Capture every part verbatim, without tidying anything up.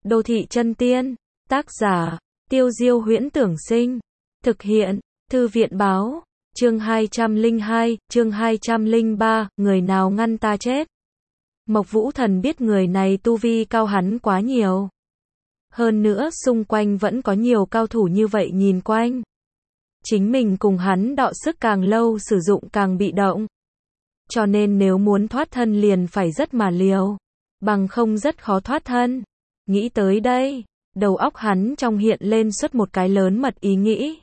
Đô thị chân tiên, tác giả, Tiêu Diêu Huyễn Tưởng Sinh, thực hiện, Thư viện Báo, chương hai trăm lẻ hai, chương hai trăm lẻ ba, người nào ngăn ta chết. Mộc Vũ Thần biết người này tu vi cao hắn quá nhiều. Hơn nữa xung quanh vẫn có nhiều cao thủ như vậy nhìn quanh. Chính mình cùng hắn đọ sức càng lâu sử dụng càng bị động. Cho nên nếu muốn thoát thân liền phải rất mà liều. Bằng không rất khó thoát thân. Nghĩ tới đây, đầu óc hắn trong hiện lên xuất một cái lớn mật ý nghĩ.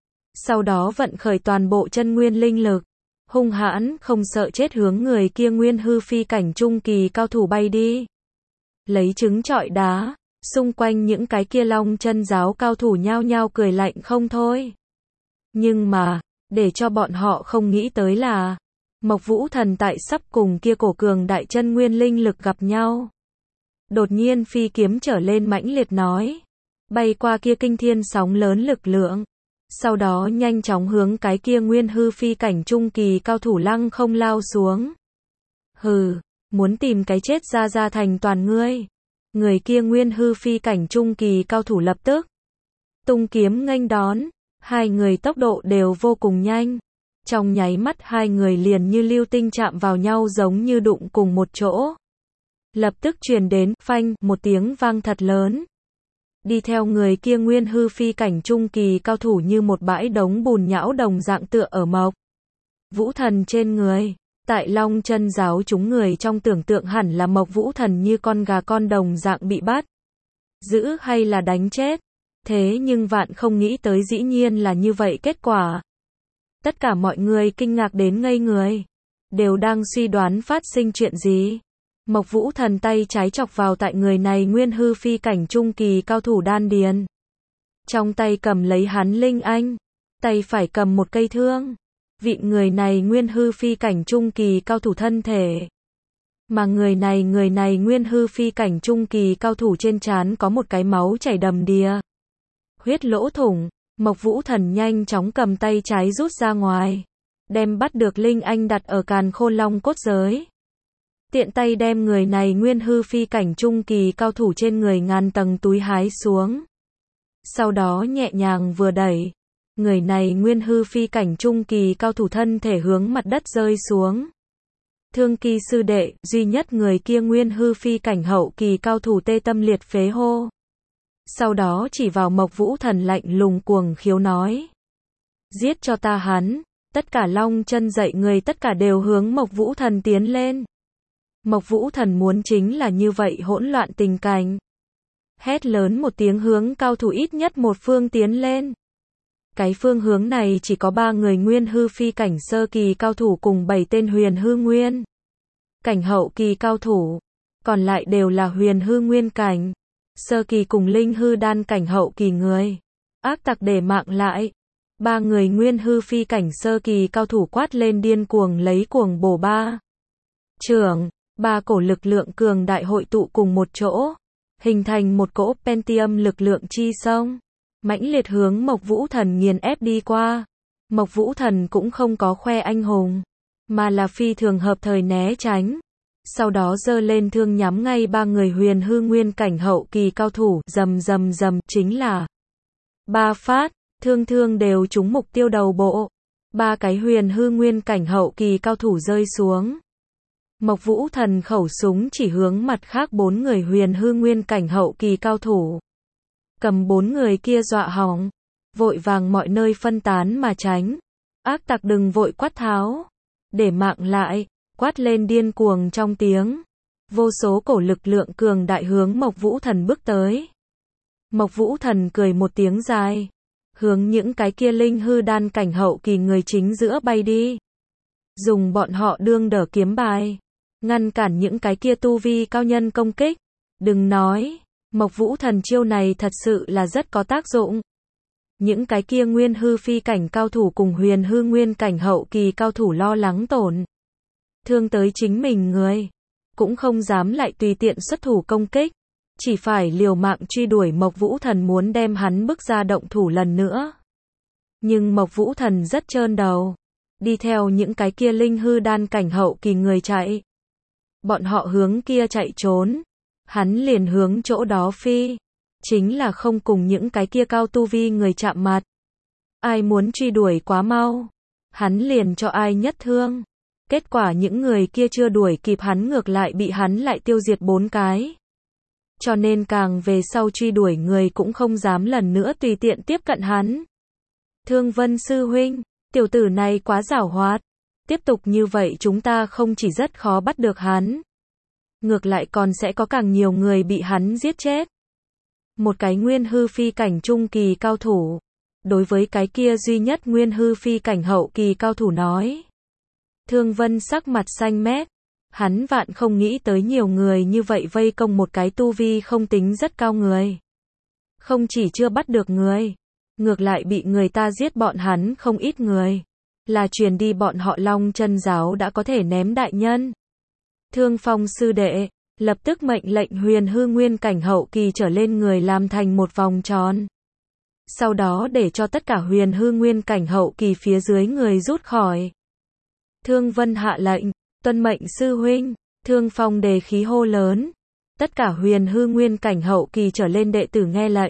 Sau đó vận khởi toàn bộ chân nguyên linh lực. Hung hãn, không sợ chết hướng người kia nguyên hư phi cảnh trung kỳ cao thủ bay đi. Lấy trứng trọi đá, xung quanh những cái kia long chân giáo cao thủ nhao nhao cười lạnh không thôi. Nhưng mà, để cho bọn họ không nghĩ tới là, Mộc Vũ Thần tại sắp cùng kia cổ cường đại chân nguyên linh lực gặp nhau. Đột nhiên phi kiếm trở lên mãnh liệt nói, bay qua kia kinh thiên sóng lớn lực lượng. Sau đó nhanh chóng hướng cái kia nguyên hư phi cảnh trung kỳ cao thủ lăng không lao xuống. Hừ, muốn tìm cái chết ra ra thành toàn ngươi. Người kia nguyên hư phi cảnh trung kỳ cao thủ lập tức tung kiếm nghênh đón, hai người tốc độ đều vô cùng nhanh. Trong nháy mắt hai người liền như lưu tinh chạm vào nhau giống như đụng cùng một chỗ. Lập tức truyền đến phanh một tiếng vang thật lớn. Đi theo người kia nguyên hư phi cảnh trung kỳ cao thủ như một bãi đống bùn nhão đồng dạng tựa ở Mộc Vũ Thần trên người. Tại Long Chân giáo chúng người trong tưởng tượng hẳn là Mộc Vũ Thần như con gà con đồng dạng bị bắt, giữ hay là đánh chết. Thế nhưng vạn không nghĩ tới dĩ nhiên là như vậy kết quả. Tất cả mọi người kinh ngạc đến ngây người, đều đang suy đoán phát sinh chuyện gì. Mộc Vũ Thần tay trái chọc vào tại người này nguyên hư phi cảnh trung kỳ cao thủ đan điền. Trong tay cầm lấy hắn linh anh, tay phải cầm một cây thương, vịn người này nguyên hư phi cảnh trung kỳ cao thủ thân thể. Mà người này người này nguyên hư phi cảnh trung kỳ cao thủ trên trán có một cái máu chảy đầm đìa. Huyết lỗ thủng, Mộc Vũ Thần nhanh chóng cầm tay trái rút ra ngoài, đem bắt được linh anh đặt ở càn khôn long cốt giới. Tiện tay đem người này nguyên hư phi cảnh trung kỳ cao thủ trên người ngàn tầng túi hái xuống. Sau đó nhẹ nhàng vừa đẩy, người này nguyên hư phi cảnh trung kỳ cao thủ thân thể hướng mặt đất rơi xuống. Thương Kỳ sư đệ, duy nhất người kia nguyên hư phi cảnh hậu kỳ cao thủ tê tâm liệt phế hô. Sau đó chỉ vào Mộc Vũ Thần lạnh lùng cuồng khiếu nói, giết cho ta hắn. Tất cả long chân dậy người tất cả đều hướng Mộc Vũ Thần tiến lên. Mộc Vũ Thần muốn chính là như vậy hỗn loạn tình cảnh. Hét lớn một tiếng hướng cao thủ ít nhất một phương tiến lên. Cái phương hướng này chỉ có ba người nguyên hư phi cảnh sơ kỳ cao thủ cùng bảy tên huyền hư nguyên cảnh hậu kỳ cao thủ. Còn lại đều là huyền hư nguyên cảnh sơ kỳ cùng linh hư đan cảnh hậu kỳ người. Ác tặc để mạng lại. Ba người nguyên hư phi cảnh sơ kỳ cao thủ quát lên điên cuồng lấy cuồng bổ ba trưởng. Ba cổ lực lượng cường đại hội tụ cùng một chỗ, hình thành một cỗ Pentium lực lượng chi sông, mãnh liệt hướng Mộc Vũ Thần nghiền ép đi qua. Mộc Vũ Thần cũng không có khoe anh hùng, mà là phi thường hợp thời né tránh. Sau đó giơ lên thương nhắm ngay ba người huyền hư nguyên cảnh hậu kỳ cao thủ, rầm rầm rầm, chính là ba phát, thương thương đều trúng mục tiêu đầu bộ. Ba cái huyền hư nguyên cảnh hậu kỳ cao thủ rơi xuống. Mộc Vũ Thần khẩu súng chỉ hướng mặt khác bốn người huyền hư nguyên cảnh hậu kỳ cao thủ. Cầm bốn người kia dọa hỏng, vội vàng mọi nơi phân tán mà tránh. Ác tặc đừng vội quát tháo, để mạng lại, quát lên điên cuồng trong tiếng. Vô số cổ lực lượng cường đại hướng Mộc Vũ Thần bước tới. Mộc Vũ Thần cười một tiếng dài, hướng những cái kia linh hư đan cảnh hậu kỳ người chính giữa bay đi. Dùng bọn họ đương đỡ kiếm bài, ngăn cản những cái kia tu vi cao nhân công kích. Đừng nói, Mộc Vũ Thần chiêu này thật sự là rất có tác dụng. Những cái kia nguyên hư phi cảnh cao thủ cùng huyền hư nguyên cảnh hậu kỳ cao thủ lo lắng tổn thương tới chính mình người, cũng không dám lại tùy tiện xuất thủ công kích, chỉ phải liều mạng truy đuổi Mộc Vũ Thần muốn đem hắn bức ra động thủ lần nữa. Nhưng Mộc Vũ Thần rất trơn đầu, đi theo những cái kia linh hư đan cảnh hậu kỳ người chạy. Bọn họ hướng kia chạy trốn, hắn liền hướng chỗ đó phi. Chính là không cùng những cái kia cao tu vi người chạm mặt. Ai muốn truy đuổi quá mau, hắn liền cho ai nhất thương. Kết quả những người kia chưa đuổi kịp hắn ngược lại bị hắn lại tiêu diệt bốn cái. Cho nên càng về sau truy đuổi người cũng không dám lần nữa tùy tiện tiếp cận hắn. Thương Vân sư huynh, tiểu tử này quá giảo hoạt. Tiếp tục như vậy chúng ta không chỉ rất khó bắt được hắn, ngược lại còn sẽ có càng nhiều người bị hắn giết chết. Một cái nguyên hư phi cảnh trung kỳ cao thủ, đối với cái kia duy nhất nguyên hư phi cảnh hậu kỳ cao thủ nói. Thương Vân sắc mặt xanh mét, hắn vạn không nghĩ tới nhiều người như vậy vây công một cái tu vi không tính rất cao người. Không chỉ chưa bắt được người, ngược lại bị người ta giết bọn hắn không ít người. Là truyền đi bọn họ Long Chân giáo đã có thể ném đại nhân. Thương Phong sư đệ, lập tức mệnh lệnh huyền hư nguyên cảnh hậu kỳ trở lên người làm thành một vòng tròn. Sau đó để cho tất cả huyền hư nguyên cảnh hậu kỳ phía dưới người rút khỏi. Thương Vân hạ lệnh, tuân mệnh sư huynh. Thương Phong đề khí hô lớn. Tất cả huyền hư nguyên cảnh hậu kỳ trở lên đệ tử nghe lệnh,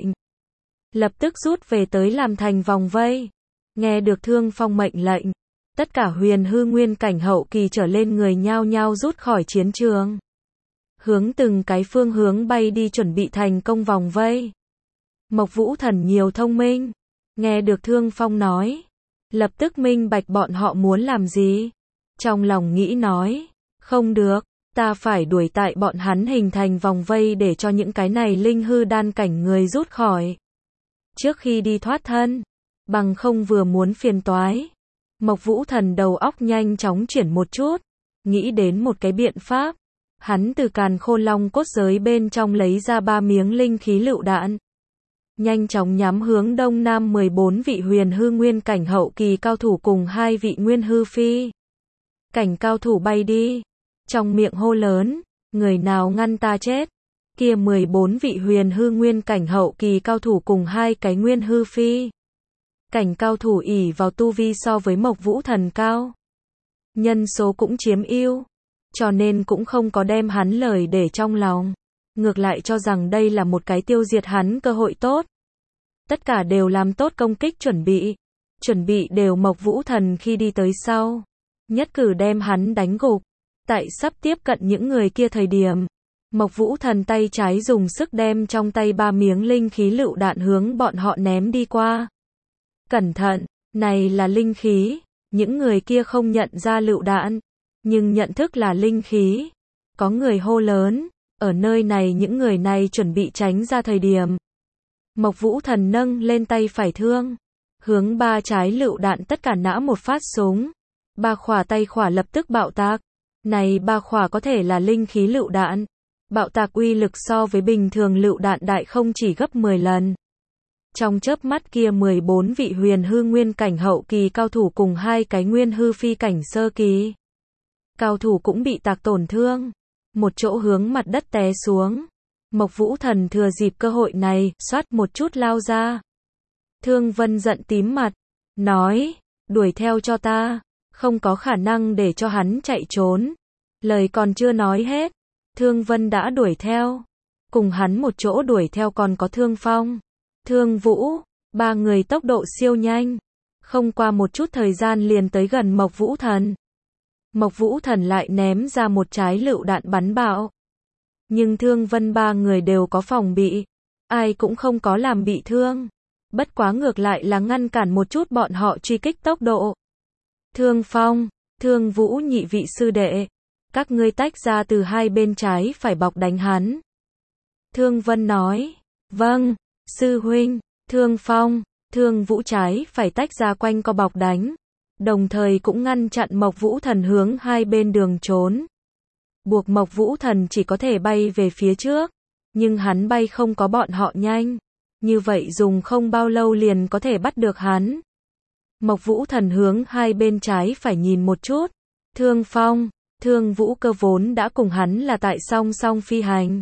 lập tức rút về tới làm thành vòng vây. Nghe được Thương Phong mệnh lệnh, tất cả huyền hư nguyên cảnh hậu kỳ trở lên người nhao nhao rút khỏi chiến trường. Hướng từng cái phương hướng bay đi chuẩn bị thành công vòng vây. Mộc Vũ Thần nhiều thông minh, nghe được Thương Phong nói, lập tức minh bạch bọn họ muốn làm gì. Trong lòng nghĩ nói, không được, ta phải đuổi tại bọn hắn hình thành vòng vây để cho những cái này linh hư đan cảnh người rút khỏi. Trước khi đi thoát thân, bằng không vừa muốn phiền toái. Mộc Vũ Thần đầu óc nhanh chóng chuyển một chút, nghĩ đến một cái biện pháp. Hắn từ càn khôn long cốt giới bên trong lấy ra ba miếng linh khí lựu đạn. Nhanh chóng nhắm hướng đông nam mười bốn vị huyền hư nguyên cảnh hậu kỳ cao thủ cùng hai vị nguyên hư phi cảnh cao thủ bay đi. Trong miệng hô lớn, người nào ngăn ta chết. Kia mười bốn vị huyền hư nguyên cảnh hậu kỳ cao thủ cùng hai cái nguyên hư phi cảnh cao thủ ỷ vào tu vi so với Mộc Vũ Thần cao, nhân số cũng chiếm ưu, cho nên cũng không có đem hắn lời để trong lòng, ngược lại cho rằng đây là một cái tiêu diệt hắn cơ hội tốt. Tất cả đều làm tốt công kích chuẩn bị, chuẩn bị đều Mộc Vũ Thần khi đi tới sau, nhất cử đem hắn đánh gục. Tại sắp tiếp cận những người kia thời điểm, Mộc Vũ Thần tay trái dùng sức đem trong tay ba miếng linh khí lựu đạn hướng bọn họ ném đi qua. Cẩn thận, này là linh khí. Những người kia không nhận ra lựu đạn, nhưng nhận thức là linh khí. Có người hô lớn, ở nơi này những người này chuẩn bị tránh ra thời điểm. Mộc Vũ Thần nâng lên tay phải thương, hướng ba trái lựu đạn tất cả nã một phát súng. Ba khỏa tay khỏa lập tức bạo tạc. Này ba khỏa có thể là linh khí lựu đạn. Bạo tạc uy lực so với bình thường lựu đạn đại không chỉ gấp mười lần. Trong chớp mắt kia mười bốn vị huyền hư nguyên cảnh hậu kỳ cao thủ cùng hai cái nguyên hư phi cảnh sơ kỳ cao thủ cũng bị tạc tổn thương, một chỗ hướng mặt đất té xuống. Mộc Vũ Thần thừa dịp cơ hội này, xoát một chút lao ra. Thương Vân giận tím mặt, nói, đuổi theo cho ta, không có khả năng để cho hắn chạy trốn. Lời còn chưa nói hết, Thương Vân đã đuổi theo. Cùng hắn một chỗ đuổi theo còn có Thương Phong, Thương Vũ, ba người tốc độ siêu nhanh. Không qua một chút thời gian liền tới gần Mộc Vũ Thần. Mộc Vũ Thần lại ném ra một trái lựu đạn bắn bạo. Nhưng Thương Vân ba người đều có phòng bị, ai cũng không có làm bị thương. Bất quá ngược lại là ngăn cản một chút bọn họ truy kích tốc độ. Thương Phong, Thương Vũ nhị vị sư đệ, các ngươi tách ra từ hai bên trái phải bọc đánh hắn. Thương Vân nói, vâng, sư huynh. Thương Phong, Thương Vũ trái phải tách ra quanh co bọc đánh, đồng thời cũng ngăn chặn Mộc Vũ Thần hướng hai bên đường trốn. Buộc Mộc Vũ Thần chỉ có thể bay về phía trước, nhưng hắn bay không có bọn họ nhanh, như vậy dùng không bao lâu liền có thể bắt được hắn. Mộc Vũ Thần hướng hai bên trái phải nhìn một chút, Thương Phong, Thương Vũ cơ vốn đã cùng hắn là tại song song phi hành.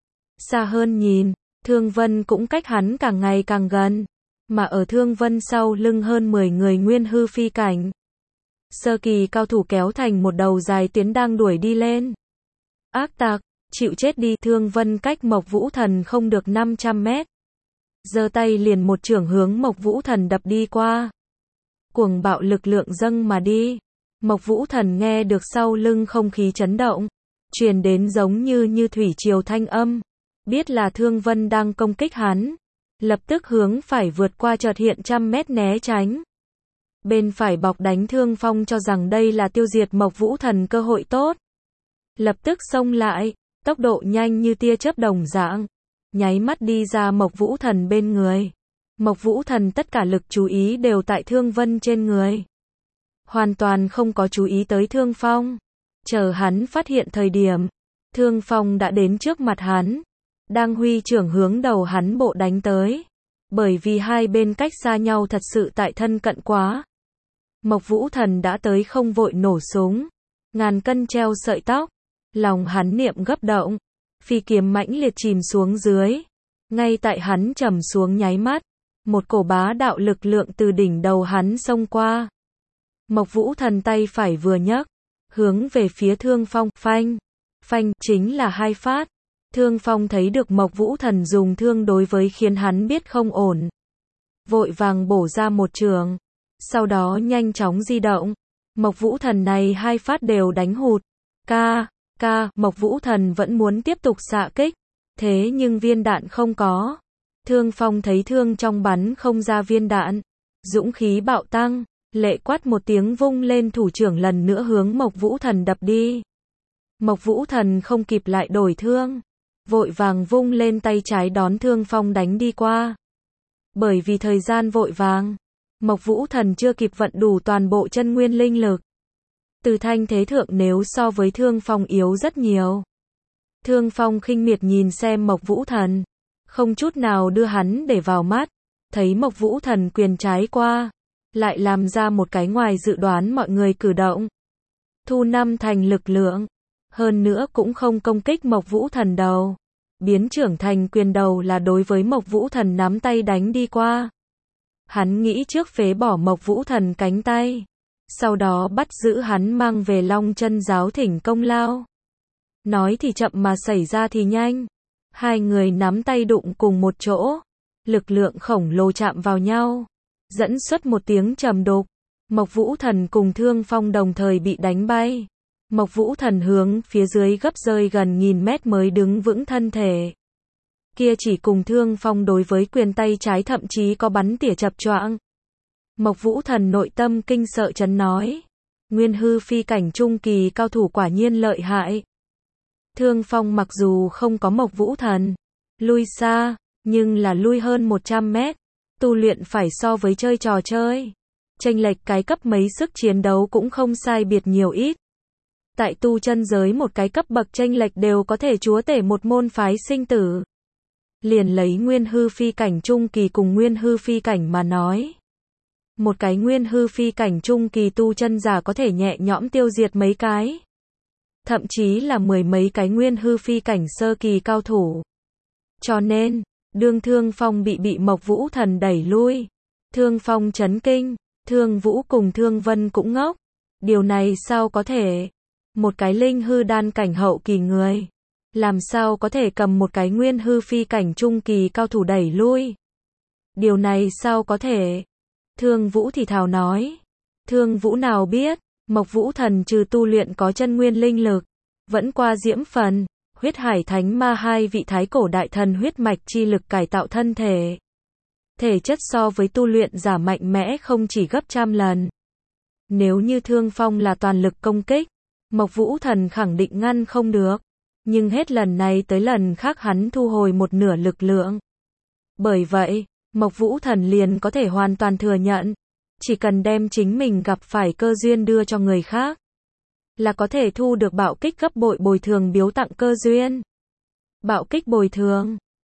Xa hơn nhìn, Thương Vân cũng cách hắn càng ngày càng gần, mà ở Thương Vân sau lưng hơn mười người nguyên hư phi cảnh sơ kỳ cao thủ kéo thành một đầu dài tuyến đang đuổi đi lên. Ác tặc, chịu chết đi. Thương Vân cách Mộc Vũ Thần không được năm trăm mét. Giơ tay liền một chưởng hướng Mộc Vũ Thần đập đi qua. Cuồng bạo lực lượng dâng mà đi. Mộc Vũ Thần nghe được sau lưng không khí chấn động, truyền đến giống như như thủy triều thanh âm, biết là Thương Vân đang công kích hắn, lập tức hướng phải vượt qua chợt hiện trăm mét né tránh. Bên phải bọc đánh Thương Phong cho rằng đây là tiêu diệt Mộc Vũ Thần cơ hội tốt, lập tức xông lại, tốc độ nhanh như tia chớp đồng dạng, nháy mắt đi ra Mộc Vũ Thần bên người. Mộc Vũ Thần tất cả lực chú ý đều tại Thương Vân trên người, hoàn toàn không có chú ý tới Thương Phong. Chờ hắn phát hiện thời điểm, Thương Phong đã đến trước mặt hắn, đang huy chưởng hướng đầu hắn bộ đánh tới. Bởi vì hai bên cách xa nhau thật sự tại thân cận quá, Mộc Vũ Thần đã tới không vội nổ súng, ngàn cân treo sợi tóc, lòng hắn niệm gấp động, phi kiếm mãnh liệt chìm xuống dưới. Ngay tại hắn trầm xuống nháy mắt, một cổ bá đạo lực lượng từ đỉnh đầu hắn xông qua. Mộc Vũ Thần tay phải vừa nhấc, hướng về phía Thương Phong, phanh, phanh, chính là hai phát. Thương Phong thấy được Mộc Vũ Thần dùng thương đối với khiến hắn biết không ổn. Vội vàng bổ ra một trường, sau đó nhanh chóng di động. Mộc Vũ Thần này hai phát đều đánh hụt. Ca, ca, Mộc Vũ Thần vẫn muốn tiếp tục xạ kích, thế nhưng viên đạn không có. Thương Phong thấy thương trong bắn không ra viên đạn, dũng khí bạo tăng, lệ quát một tiếng vung lên thủ trưởng lần nữa hướng Mộc Vũ Thần đập đi. Mộc Vũ Thần không kịp lại đổi thương, vội vàng vung lên tay trái đón Thương Phong đánh đi qua. Bởi vì thời gian vội vàng, Mộc Vũ Thần chưa kịp vận đủ toàn bộ chân nguyên linh lực. Từ thanh thế thượng nếu so với Thương Phong yếu rất nhiều. Thương Phong khinh miệt nhìn xem Mộc Vũ Thần, không chút nào đưa hắn để vào mắt, thấy Mộc Vũ Thần quyền trái qua, lại làm ra một cái ngoài dự đoán mọi người cử động. Thu năm thành lực lượng, hơn nữa cũng không công kích Mộc Vũ Thần đầu, biến trưởng thành quyền đầu là đối với Mộc Vũ Thần nắm tay đánh đi qua. Hắn nghĩ trước phế bỏ Mộc Vũ Thần cánh tay, sau đó bắt giữ hắn mang về Long Chân giáo thỉnh công lao. Nói thì chậm mà xảy ra thì nhanh, hai người nắm tay đụng cùng một chỗ, lực lượng khổng lồ chạm vào nhau, dẫn xuất một tiếng trầm đục. Mộc Vũ Thần cùng Thương Phong đồng thời bị đánh bay. Mộc Vũ Thần hướng phía dưới gấp rơi gần nghìn mét mới đứng vững thân thể. Kia chỉ cùng Thương Phong đối với quyền tay trái thậm chí có bắn tỉa chập choạng. Mộc Vũ Thần nội tâm kinh sợ chấn nói, nguyên hư phi cảnh trung kỳ cao thủ quả nhiên lợi hại. Thương Phong mặc dù không có Mộc Vũ Thần lui xa, nhưng là lui hơn một trăm mét, tu luyện phải so với chơi trò chơi, chênh lệch cái cấp mấy sức chiến đấu cũng không sai biệt nhiều ít. Tại tu chân giới một cái cấp bậc chênh lệch đều có thể chúa tể một môn phái sinh tử. Liền lấy nguyên hư phi cảnh trung kỳ cùng nguyên hư phi cảnh mà nói, một cái nguyên hư phi cảnh trung kỳ tu chân giả có thể nhẹ nhõm tiêu diệt mấy cái, thậm chí là mười mấy cái nguyên hư phi cảnh sơ kỳ cao thủ. Cho nên, đương Thương Phong bị bị Mộc Vũ Thần đẩy lui, Thương Phong chấn kinh, Thương Vũ cùng Thương Vân cũng ngốc. Điều này sao có thể? Một cái linh hư đan cảnh hậu kỳ người, làm sao có thể cầm một cái nguyên hư phi cảnh trung kỳ cao thủ đẩy lui? Điều này sao có thể? Thương Vũ thì thào nói. Thương Vũ nào biết, Mộc Vũ Thần trừ tu luyện có chân nguyên linh lực, vẫn qua diễm phần, huyết hải thánh ma hai vị thái cổ đại thần huyết mạch chi lực cải tạo thân thể. Thể chất so với tu luyện giả mạnh mẽ không chỉ gấp trăm lần. Nếu như Thương Phong là toàn lực công kích, Mộc Vũ Thần khẳng định ngăn không được. Nhưng hết lần này tới lần khác hắn thu hồi một nửa lực lượng. Bởi vậy, Mộc Vũ Thần liền có thể hoàn toàn thừa nhận, chỉ cần đem chính mình gặp phải cơ duyên đưa cho người khác, là có thể thu được bạo kích gấp bội bồi thường biếu tặng cơ duyên. Bạo kích bồi thường,